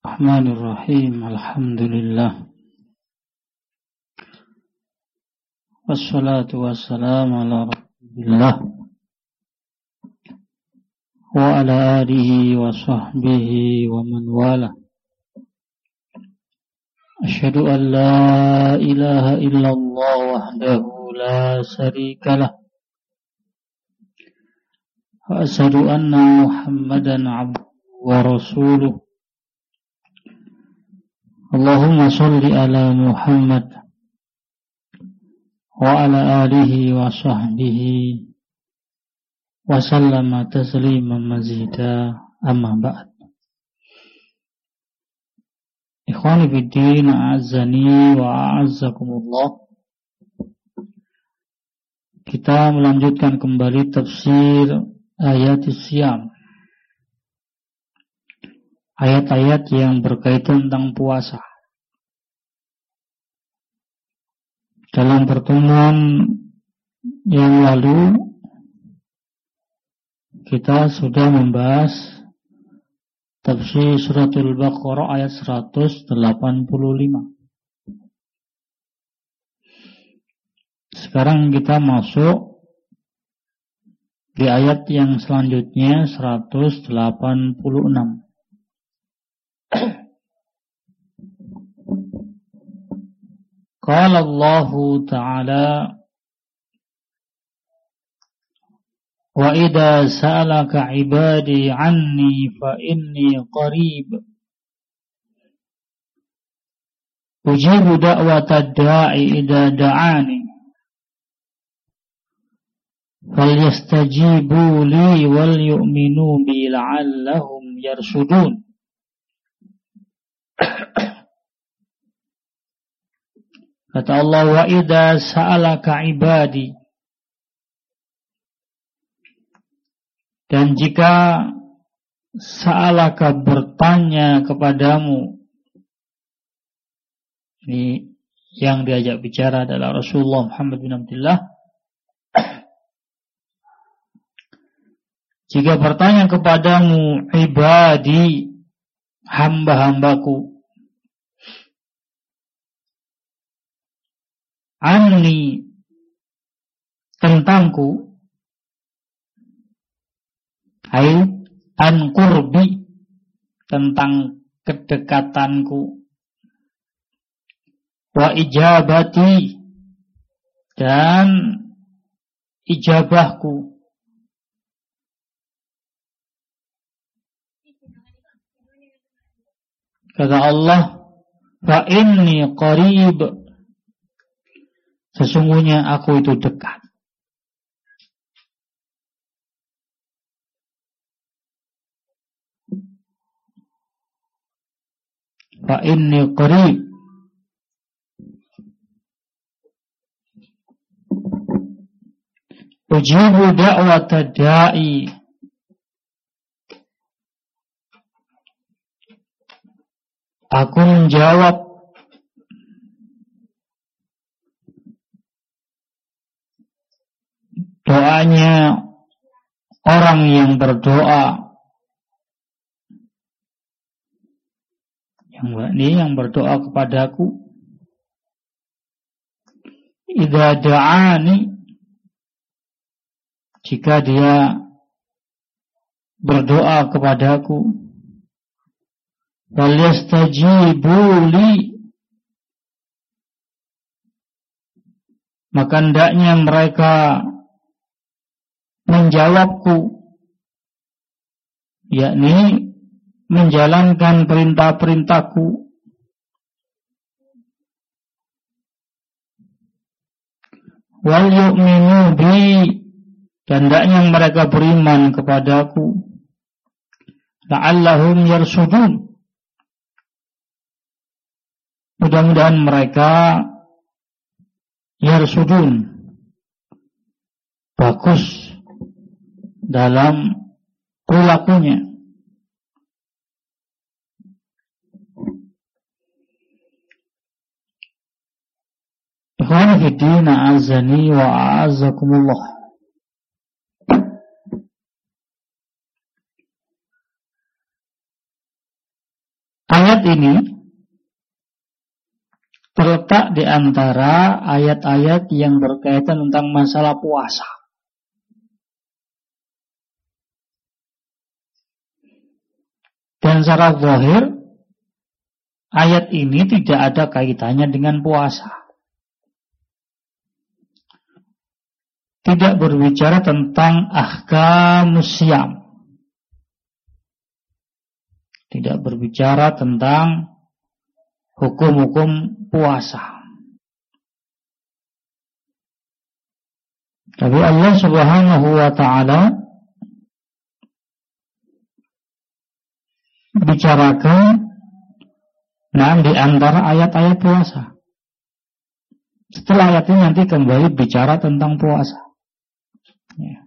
Bismillahirrahmanirrahim. Alhamdulillah. Wassalatu wassalamu ala Rasulillah wa ala alihi wa sahbihi wa man wala. Asyhadu an la ilaha illallah wahdahu la syarika lah. Wa asyhadu anna Muhammadan abduhu wa rasuluh. Allahumma sholli ala Muhammad wa ala alihi wa sahbihi wa sallama tasliman mazida, amma ba'd. Ikhwani fiddin, a'azzani wa a'azzakumullah. Kita melanjutkan kembali tafsir ayat Siyam, ayat-ayat yang berkaitan tentang puasa. Dalam pertemuan yang lalu kita sudah membahas tafsir suratul Baqarah ayat 185. Sekarang kita masuk di ayat yang selanjutnya 186. Qala Allahu Ta'ala wa idza sa'alaka 'ibadi 'anni fa inni qarib ujibu da'watad da'i idza da'ani falyastajibu li wal yu'minu bi la'allahum yarshudun. Kata Allah, wa idza sa'alaka ibadi, dan jika sa'alaka bertanya kepadamu, ini yang diajak bicara adalah Rasulullah Muhammad bin Abdullah. Jika bertanya kepadamu ibadi, hamba-hambaku, anni, tentangku, ai an qurbi, tentang kedekatanku, wa ijabati, dan ijabahku. Kata Allah, fa inni qarib, sesungguhnya aku itu dekat. Fa inni qarib, ujibu da'watad da'i, aku menjawab doanya orang yang berdoa. Yang berdoa kepadaku. Idza da'ani, jika dia berdoa kepadaku. Falyastajibu li, maka hendaknya mereka menjawabku, yakni menjalankan perintah-perintahku. Wal yu'minu bi, dan hendaknya mereka beriman kepadaku. La'allahum yarsudun, mudah-mudahan mereka yarsudun, bagus dalam perilakunya. Ikhwan fiddin, a'azzani wa a'azzakumullah. Ayat ini terletak di antara ayat-ayat yang berkaitan tentang masalah puasa. Dan secara zahir, ayat ini tidak ada kaitannya dengan puasa. Tidak berbicara tentang ahkamus syiyam. Tidak berbicara tentang hukum-hukum puasa. Tapi Allah Subhanahu wa ta'ala bicarakan di antara ayat-ayat puasa. Setelah ayat ini nanti kembali bicara tentang puasa. Ya.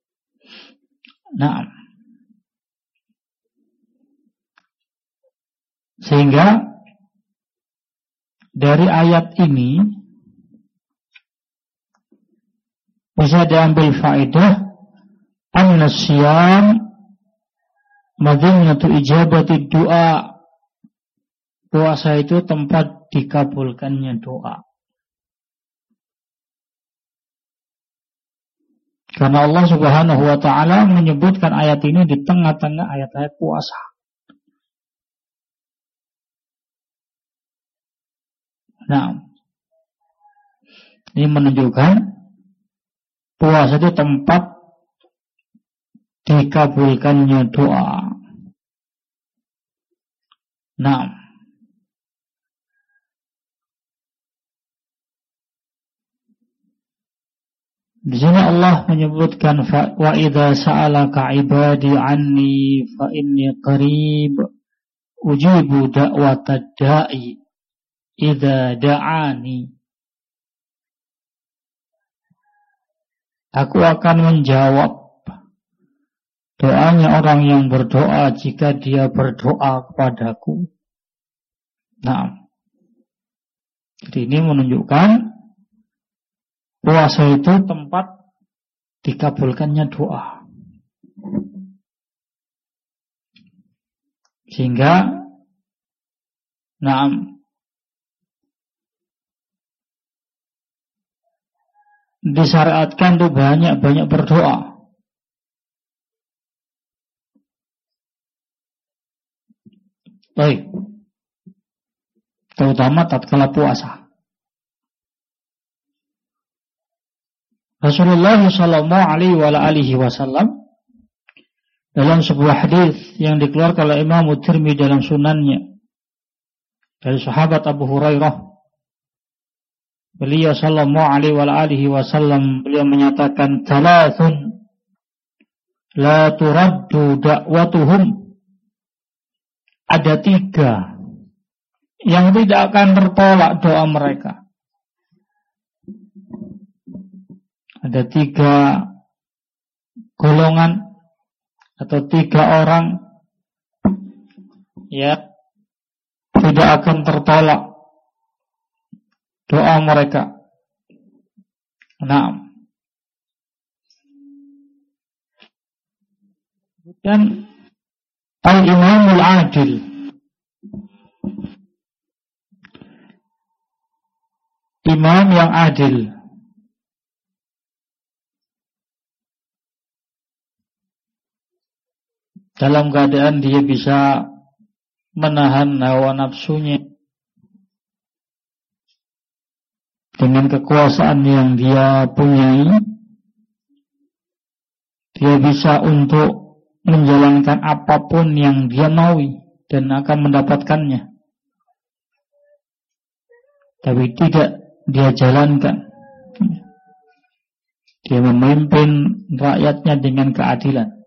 Sehingga dari ayat ini bisa diambil faedah anna syiyam madinatu ijabati doa. Puasa itu tempat dikabulkannya doa. Karena Allah Subhanahu wa ta'ala menyebutkan ayat ini di tengah-tengah ayat-ayat puasa. Ini menunjukkan puasa itu tempat dikabulkannya doa. Di sini Allah menyebutkan wa idza sa'alaka 'ibadi 'anni fa inni qarib ujibu da'watad da'i idza da'ani. Aku akan menjawab doanya orang yang berdoa jika dia berdoa kepadaku. Jadi ini menunjukkan puasa itu tempat dikabulkannya doa. Sehingga disyariatkan tuh banyak-banyak berdoa. Baik. Terutama tatkala puasa. Rasulullah sallallahu alaihi wasallam dalam sebuah hadis yang dikeluarkan oleh Imam Tirmidzi dalam sunannya dari sahabat Abu Hurairah, beliau sallallahu alaihi wasallam beliau menyatakan thalathun la turaddu da'watuhum. Ada 3 yang tidak akan tertolak doa mereka. Ada 3 golongan atau 3 orang ya tidak akan tertolak doa mereka. Dan al-imamul adil, imam yang adil. Dalam keadaan dia bisa menahan hawa nafsunya dengan kekuasaan yang dia punyai, dia bisa untuk menjalankan apapun yang dia maui dan akan mendapatkannya. Tapi tidak dia jalankan. Dia memimpin rakyatnya dengan keadilan.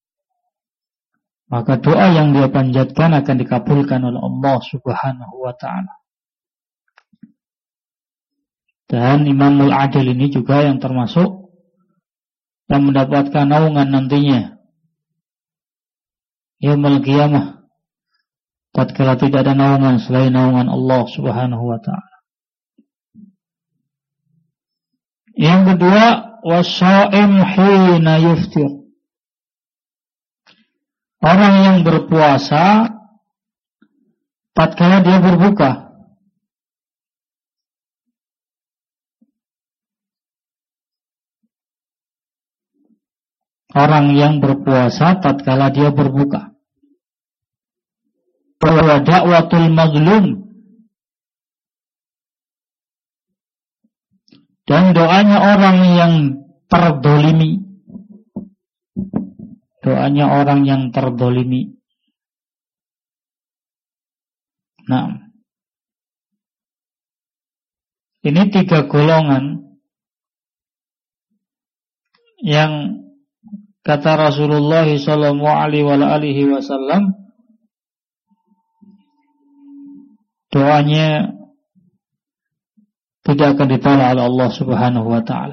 Maka doa yang dia panjatkan akan dikabulkan oleh Allah Subhanahu wa ta'ala. Dan Imamul Adil ini juga yang termasuk yang mendapatkan naungan nantinya yaumul qiyamah, tatkala tidak ada naungan selain naungan Allah Subhanahu wa ta'ala. Yang kedua, wasaim hina yuftir. Orang yang berpuasa tatkala dia berbuka. Orang yang berpuasa tatkala dia berbuka. Wa da'watul mazlum, dan doanya orang yang terdolimi. Doanya orang yang terdolimi. Nah, ini 3 golongan yang kata Rasulullah sallallahu alaihi wasallam doanya tidak akan ditolak oleh Allah Subhanahu wa taala.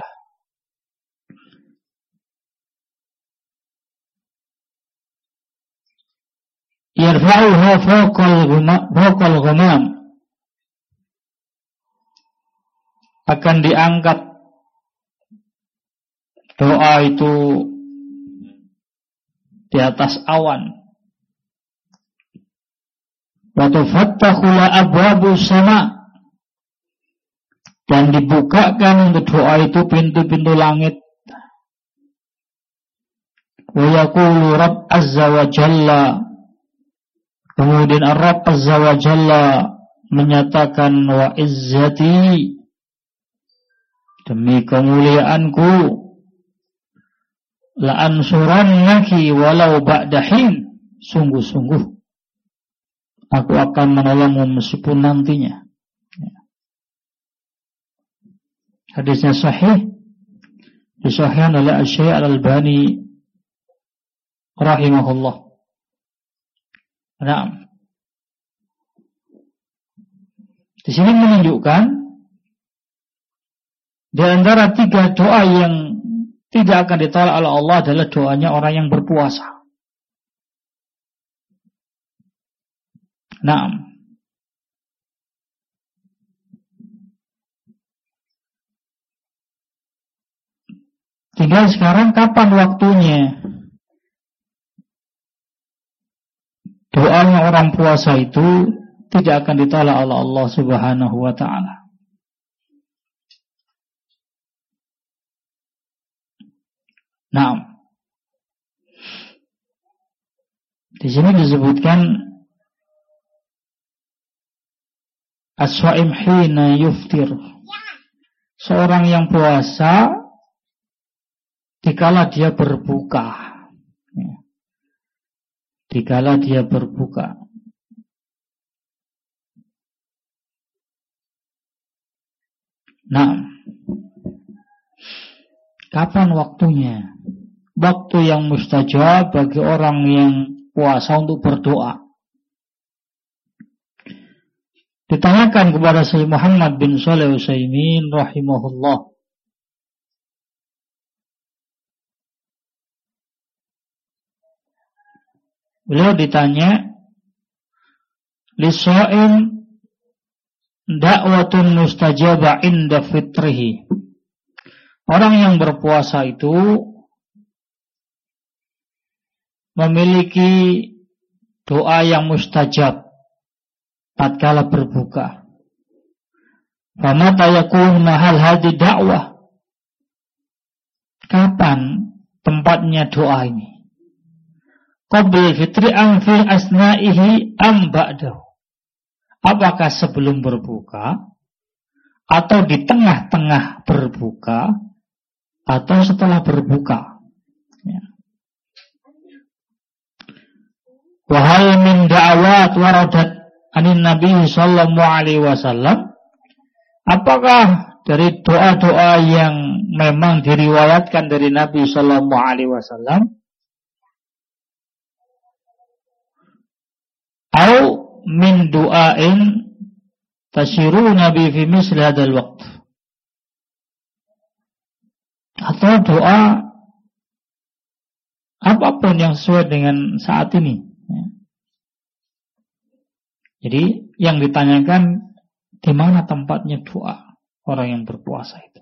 Yarfa'uha fawqal ghamam, akan diangkat doa itu di atas awan. Wa tufattahu la abwabus sama, dan dibukakan untuk doa itu pintu-pintu langit. Wa yaqulu Rabb azza wa jalla, kemudian Rabb azza wa jalla menyatakan, wa izzati, demi kemuliaanku, la ansurannaki walau ba'dahin, sungguh-sungguh aku akan menolongmu meskipun nantinya. Hadisnya sahih, disahihkan oleh Asy-Syaikh Al-Albani rahimahullah. Nah, di sini menunjukkan di antara 3 doa yang tidak akan ditolak oleh Allah adalah doanya orang yang berpuasa. Nah, tinggal sekarang kapan waktunya doanya orang puasa itu tidak akan ditolak oleh Allah Subhanahu wa taala. Nah, di sini disebutkan as-shaim hina yuftir, seorang yang puasa dikala dia berbuka. Dikala dia berbuka. Nah, kapan waktunya? Waktu yang mustajab bagi orang yang puasa untuk berdoa. Ditanyakan kepada Syekh Muhammad bin Shalih Al-Utsaimin rahimahullah, beliau ditanya, lisa'im da'watun mustajabah inda fitrihi, orang yang berpuasa itu memiliki doa yang mustajab tatkala berbuka. Famata yakun mahal hadi dakwah, kapan tempatnya doa ini? Qabla fitri am fi asna'ihi am ba'dahu, apakah sebelum berbuka atau di tengah-tengah berbuka atau setelah berbuka? Wa hal min da'awat waradat anin Nabi sallallahu alaihi wasallam, apakah dari doa-doa yang memang diriwayatkan dari Nabi sallallahu alaihi wasallam, au min du'ain tasyiru Nabi fi misli hadzal waqt, atau doa apapun yang sesuai dengan saat ini. Jadi yang ditanyakan di mana tempatnya doa orang yang berpuasa itu.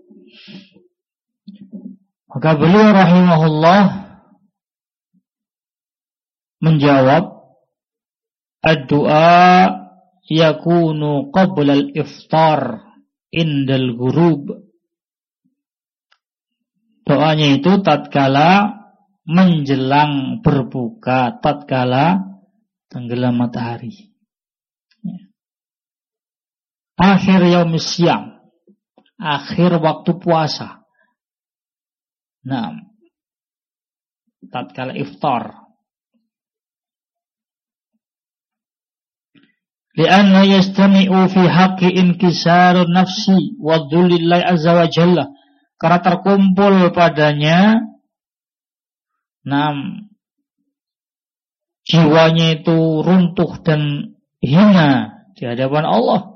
Maka beliau rahimahullah menjawab, ad-du'a yakunu qabla al-iftar indal ghurub. Doanya itu tatkala menjelang berbuka, tatkala tenggelam matahari. Akhir yaumis syam, akhir waktu puasa. Nah, tatkala iftar. Lianna yastami'u fi haqqi inkisarun nafsi wa dhulillahi azza wa jalla. Karena terkumpul padanya jiwanya itu runtuh dan hina di hadapan Allah.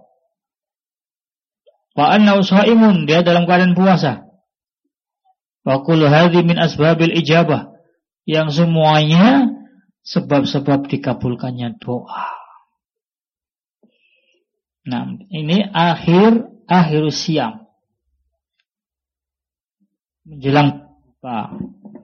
Wa anna shaimun, dia dalam keadaan puasa. Wa kullu hadhi min asbabil ijabah, yang semuanya sebab-sebab dikabulkannya doa. Nah, ini akhir siam, menjelang buka.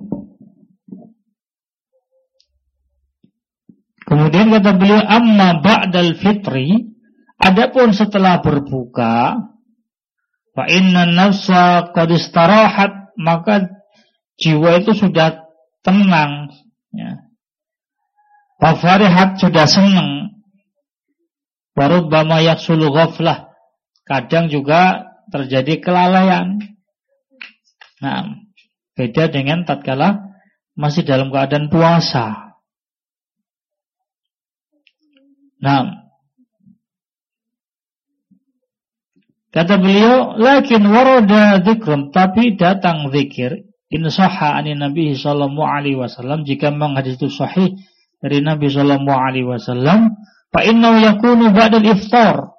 Kemudian kata beliau, amma ba'dal fitri, adapun setelah berbuka, fa inna nafsa qad istarahat, maka jiwa itu sudah tenang, ya. Wa farihat, sudah senang. Wa rubbama yahsulu ghaflah, kadang juga terjadi kelalaian. Nah, beda dengan tatkala masih dalam keadaan puasa. Nah, kata beliau, lakin warada dzikrun, tapi datang zikir, in sahha anin Nabi sallallahu alaihi wasallam, jika memang hadis itu sahih dari Nabi sallallahu alaihi wasallam, fa innahu yakunu ba'dal iftar.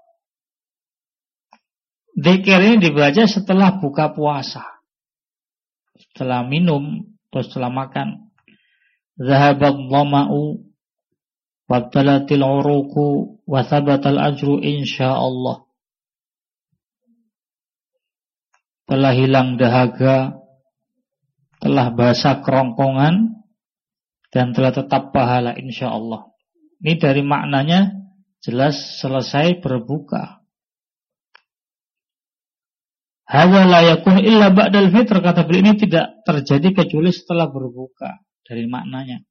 Zikir ini dibaca setelah buka puasa, setelah minum atau setelah makan. Zahabad dhama'u wabtalatil uruqu wa thabatal ajru insyaallah. Telah hilang dahaga, telah basah kerongkongan, dan telah tetap pahala insyaallah. Ini dari maknanya jelas selesai berbuka. Hadza la yakun illa ba'dal fitr, kata beliau, ini tidak terjadi kecuali setelah berbuka, dari maknanya.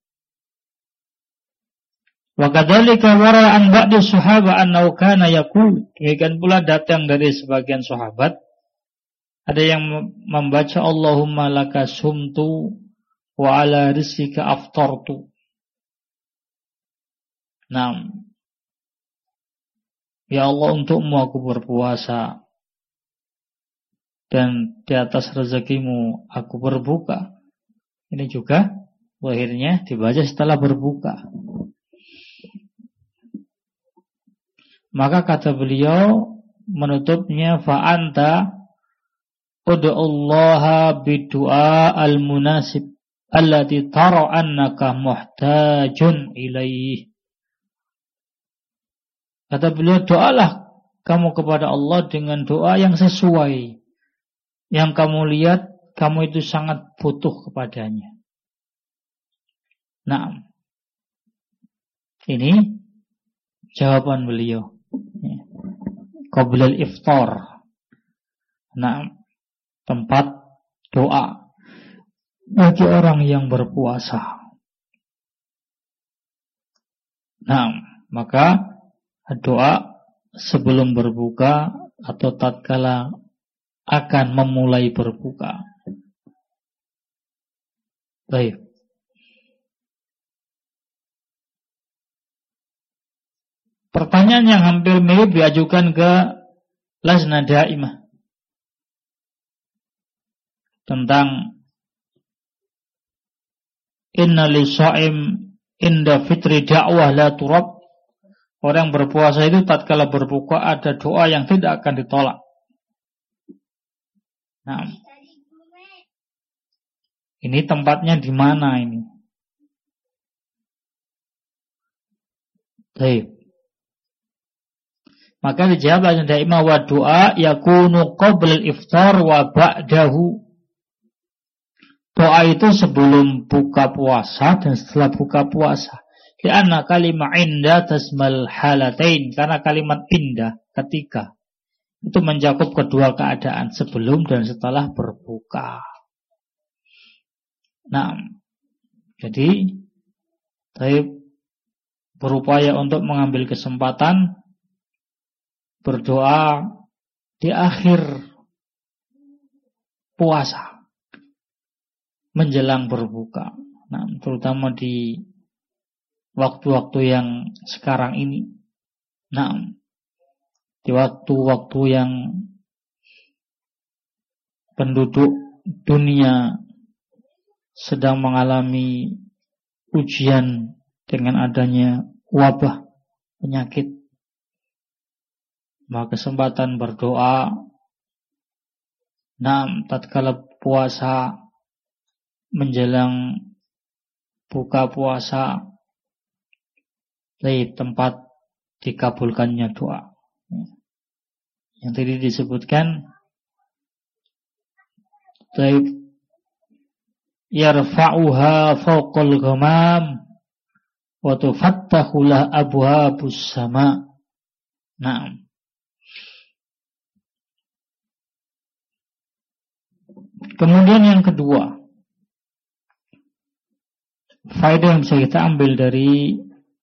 Wa kadzalika wara an ba'di sahaba annahu kana yaqul, demikian pula datang dari sebagian sahabat, ada yang membaca Allahumma laka sumtu wa ala rizqika aftartu. Nah, ya Allah, untukmu aku berpuasa, dan di atas rezekimu aku berbuka. Ini juga akhirnya dibaca setelah berbuka. Maka kata beliau menutupnya, fa anta ud'ullaha bidu'a al-munasib allati tara annaka muhtajun ilaih. Kata beliau, doalah kamu kepada Allah dengan doa yang sesuai, yang kamu lihat kamu itu sangat butuh kepadanya. Nah, ini jawaban beliau. Qabla al-iftar. Nah, tempat doa bagi orang yang berpuasa. Nah, maka doa sebelum berbuka atau tatkala akan memulai berbuka. Baik. Pertanyaan yang hampir mirip diajukan ke Lajnah Daimah tentang inna lisa'im inda fitri da'wah la turab. Orang berpuasa itu tatkala berbuka ada doa yang tidak akan ditolak. Nah, ini tempatnya di mana ini? Baik. Maka dijawab Lajnah Daimah, wa doa yakunu qabla al-iftar wa ba'dahu. Doa itu sebelum buka puasa dan setelah buka puasa. Karena kalimat inda tasmal halatain, karena kalimat indah ketika itu mencakup kedua keadaan, sebelum dan setelah berbuka. Nah, jadi saya berupaya untuk mengambil kesempatan berdoa di akhir puasa menjelang berbuka. Nah, terutama di waktu-waktu yang sekarang ini. Nah, di waktu-waktu yang penduduk dunia sedang mengalami ujian dengan adanya wabah penyakit, maka kesempatan berdoa, nah, tatkala puasa menjelang buka puasa, di tempat dikabulkannya doa. Yang tadi disebutkan, yarfa'uha fawqal ghamam wa tufattahu la abwabus sama. Nah, kemudian yang kedua, faedah yang bisa kita ambil dari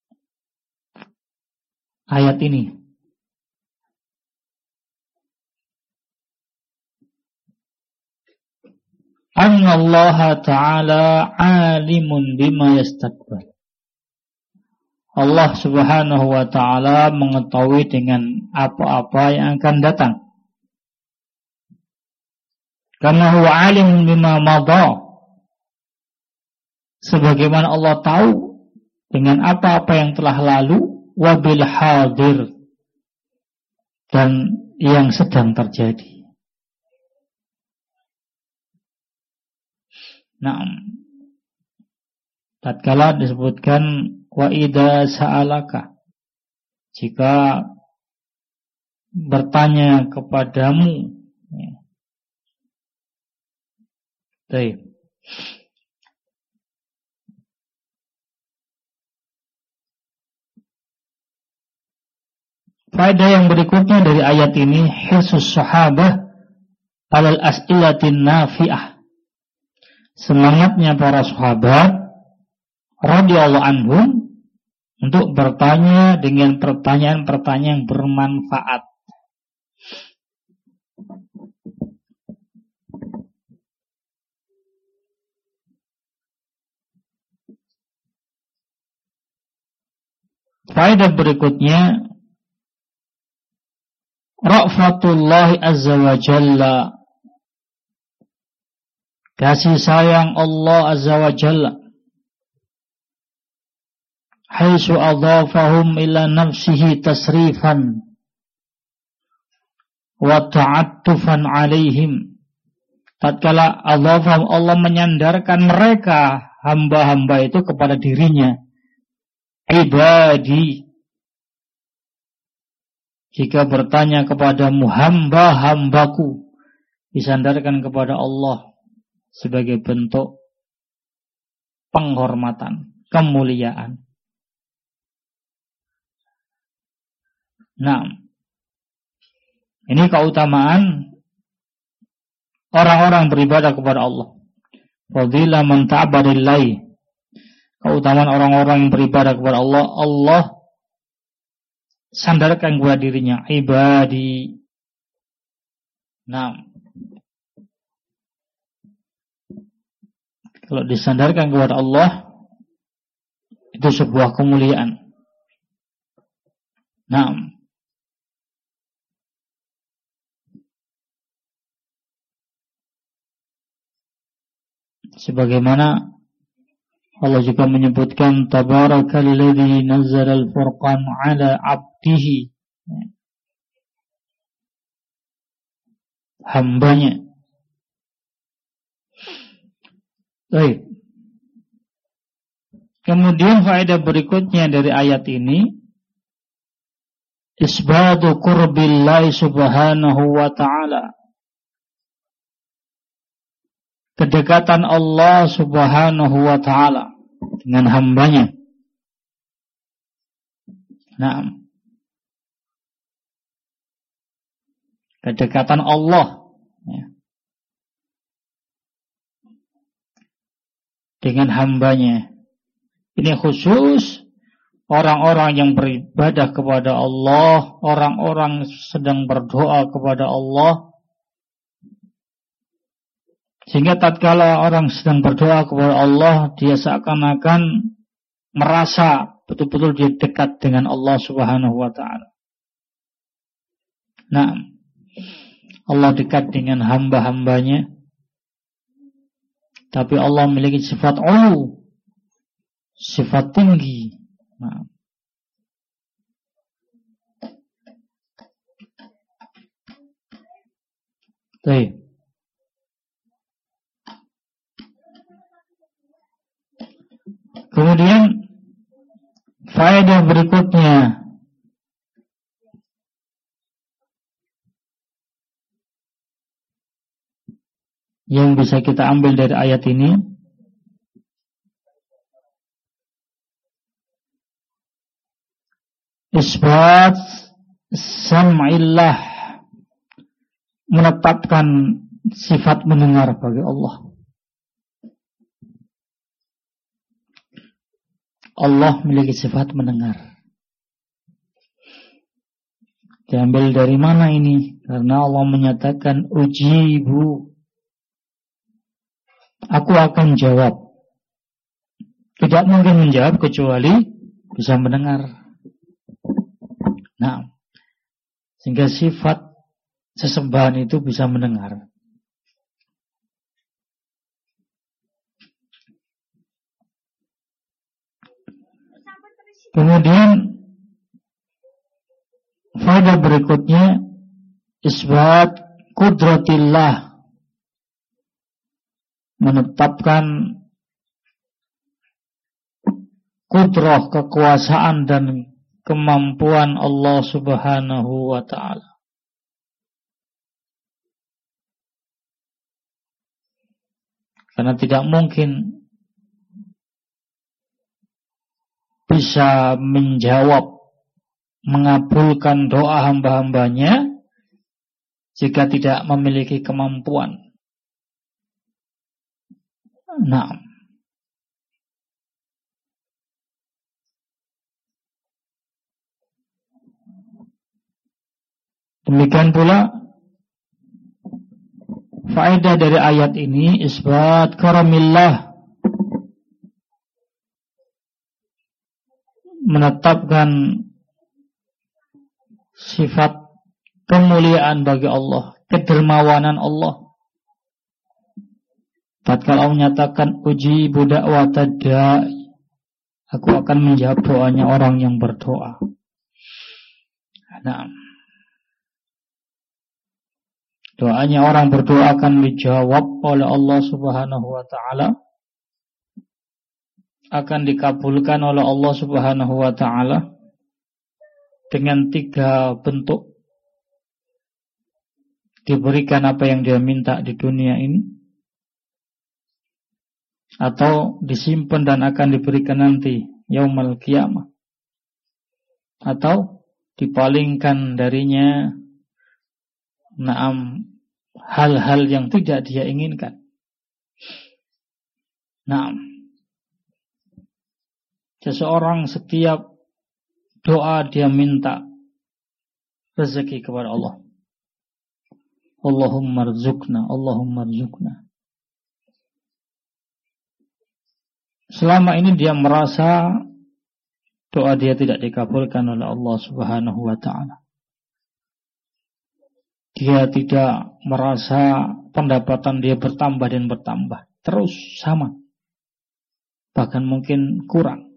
ayat ini, anna Allah Ta'ala alimun bima yastaqbal. Allah Subhanahu wa Ta'ala mengetahui dengan apa-apa yang akan datang. Karena huwa alimun bima madha, sebagaimana Allah tahu dengan apa-apa yang telah lalu, wabil hadir, dan yang sedang terjadi. Nah, tatkala disebutkan wa idza sa'alaka, jika bertanya kepadamu, baik. Faedah yang berikutnya dari ayat ini, hirsus sahabah alal as'ilatin nafi'ah, semangatnya para sahabat radhiyallahu anhum untuk bertanya dengan pertanyaan-pertanyaan yang bermanfaat. Faedah berikutnya, ra'fatullahi azza wa jalla, kasih sayang Allah azza wa jalla, haitsu adhafahum ila nafsihi tasrifan wa ta'attufan alaihim, tatkala adhafahum, Allah menyandarkan mereka hamba-hamba itu kepada dirinya, ibadi, jika bertanya kepadamu hamba-hambaku, disandarkan kepada Allah sebagai bentuk penghormatan, kemuliaan. Nah, ini keutamaan orang-orang beribadah kepada Allah. Fadilah man ta'badillahi, keutamaan orang-orang yang beribadah kepada Allah, Allah sandarkan kepada dirinya, ibadi. Nah, kalau disandarkan kepada Allah, itu sebuah kemuliaan. Nah, sebagaimana Allah juga menyebutkan tabarakalladzi nazzala al-furqan ala 'abdihi, hambanya. Baik. Kemudian faedah berikutnya dari ayat ini, isbatu qurbillahi subhanahu wa ta'ala, kedekatan Allah subhanahu wa ta'ala dengan hambanya. Nah, kedekatan Allah ya, dengan hambanya. Ini khusus orang-orang yang beribadah kepada Allah, orang-orang sedang berdoa kepada Allah. Sehingga tatkala orang sedang berdoa kepada Allah, dia seakan-akan merasa betul-betul dia dekat dengan Allah Subhanahu wa ta'ala. Nah, Allah dekat dengan hamba-hambanya. Tapi Allah memiliki sifat ulu, sifat tinggi. Nah. Baik. Kemudian faedah berikutnya, yang bisa kita ambil dari ayat ini, isbat sam'illah, menetapkan sifat mendengar bagi Allah. Allah memiliki sifat mendengar. Diambil dari mana ini? Karena Allah menyatakan ujibu, aku akan jawab. Tidak mungkin menjawab kecuali bisa mendengar. Nah, sehingga sifat sesembahan itu bisa mendengar. Kemudian faedah berikutnya, isbat kudratillah, menetapkan kudrah, kekuasaan dan kemampuan Allah Subhanahu wa ta'ala. Karena tidak mungkin bisa menjawab, mengabulkan doa hamba-hambanya jika tidak memiliki kemampuan. Nah, demikian pula faedah dari ayat ini, isbat karamillah, menetapkan sifat kemuliaan bagi Allah, kedermawanan Allah. Tatkala Allah menyatakan ujibu da'watad da'i, aku akan menjawab doanya orang yang berdoa. Nah, doanya orang berdoa akan dijawab oleh Allah Subhanahu wa ta'ala, akan dikabulkan oleh Allah Subhanahu wa ta'ala dengan 3 bentuk. Diberikan apa yang dia minta di dunia ini, atau disimpan dan akan diberikan nanti yaumul qiyamah, atau dipalingkan darinya hal-hal yang tidak dia inginkan. Seseorang setiap doa dia minta rezeki kepada Allah. Allahumma rzuqna, Allahumma rzuqna. Selama ini dia merasa doa dia tidak dikabulkan oleh Allah Subhanahu wa ta'ala. Dia tidak merasa pendapatan dia bertambah dan bertambah, terus sama, bahkan mungkin kurang.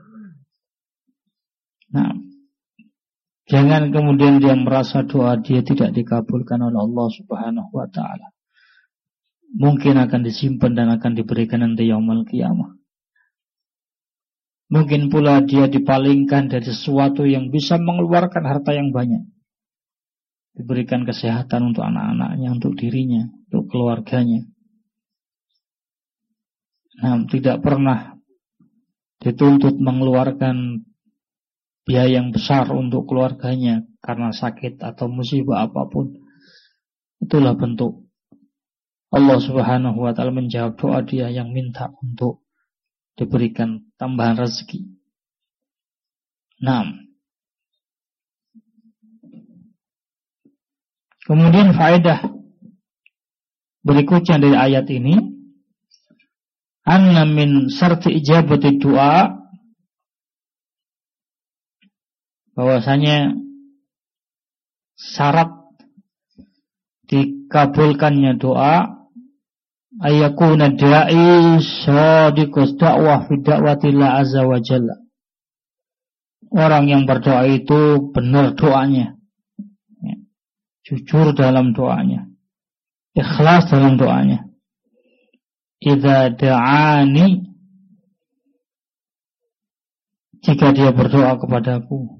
Nah, jangan kemudian dia merasa doa dia tidak dikabulkan oleh Allah Subhanahu wa ta'ala. Mungkin akan disimpan dan akan diberikan nanti yaumul qiyamah. Mungkin pula dia dipalingkan dari sesuatu yang bisa mengeluarkan harta yang banyak. Diberikan kesehatan untuk anak-anaknya, untuk dirinya, untuk keluarganya. Nah, tidak pernah dituntut mengeluarkan biaya yang besar untuk keluarganya karena sakit atau musibah apapun. Itulah bentuk Allah Subhanahu wa ta'ala menjawab doa dia yang minta untuk diberikan tambahan rezeki. 6. Kemudian faedah berikutnya dari ayat ini, anna min syarti ijabati doa, bahwasanya syarat dikabulkannya doa ayakuna da'i shadiqus da'wah fi da'watillah azza wa jalla. Orang yang berdoa itu benar doanya, jujur dalam doanya, ikhlas dalam doanya. Idza da'ani, jika dia berdoa kepadaku,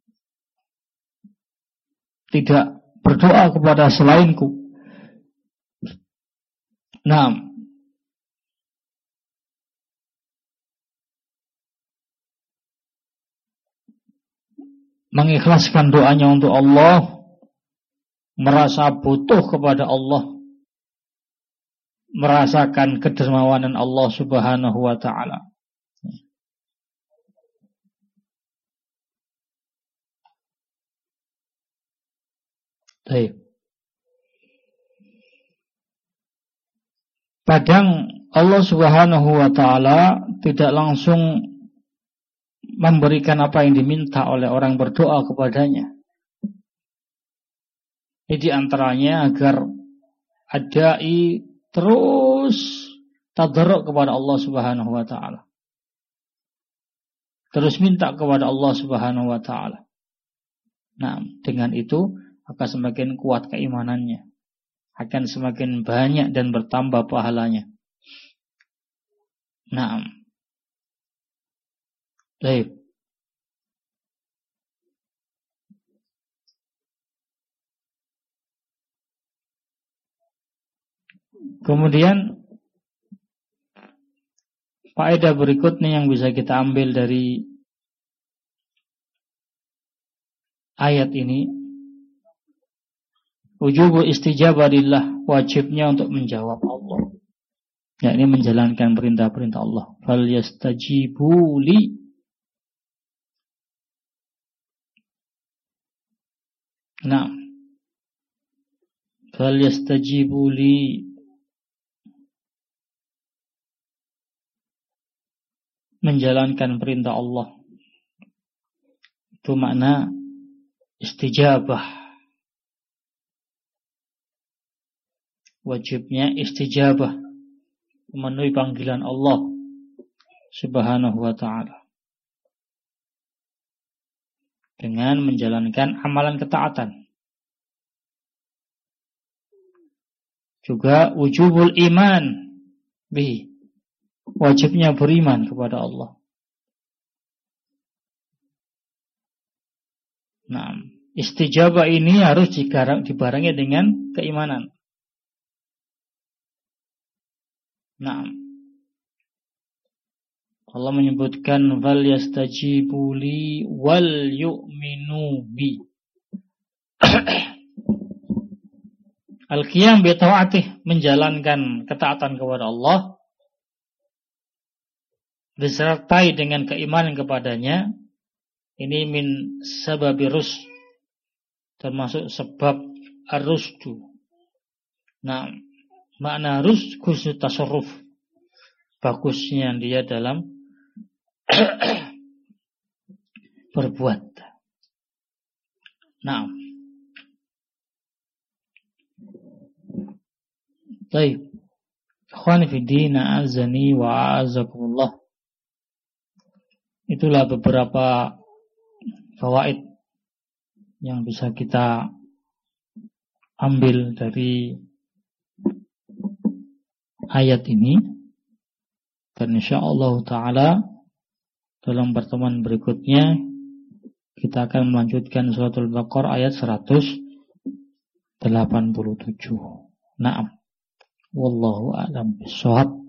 tidak berdoa kepada selainku. 6. Mengikhlaskan doanya untuk Allah, merasa butuh kepada Allah, merasakan kedermawanan Allah Subhanahu wa ta'ala. Baik. Kadang Allah Subhanahu wa ta'ala tidak langsung memberikan apa yang diminta oleh orang berdoa kepadanya. Ini di antaranya agar adai terus tadarruk kepada Allah Subhanahu wa ta'ala, terus minta kepada Allah Subhanahu wa ta'ala. Nah, dengan itu akan semakin kuat keimanannya, akan semakin banyak dan bertambah pahalanya. Nah, baik. Kemudian faedah berikutnya yang bisa kita ambil dari ayat ini, wujubu istijabah lillah, wajibnya untuk menjawab Allah, yakni menjalankan perintah-perintah Allah. Fal yastajibu li, nah, fal yastajibu li, menjalankan perintah Allah. Itu makna istijabah. Wajibnya istijabah, memenuhi panggilan Allah Subhanahu wa ta'ala dengan menjalankan amalan ketaatan. Juga wujubul iman bihi, wajibnya beriman kepada Allah. Nah, istijabah ini harus dibarengi dengan keimanan. Nah, Allah menyebutkan wal yastajibu li wal yu'minu bi. Al-qiyam bi ta'atih, menjalankan ketaatan kepada Allah disertai dengan keimanan kepadanya. Ini min sababi rusd, termasuk sebab ar-rusdu. Nah, makna rusd husnul tasarruf, bagusnya dia dalam berbuat. Nah, baik. Ikhwani fi din, a'azzani wa a'azzakumullah. Itulah beberapa fawaid yang bisa kita ambil dari ayat ini, dan insyaallah ta'ala dalam pertemuan berikutnya kita akan melanjutkan suratul Baqarah ayat 187. Naam, wallahu a'lam bishawab.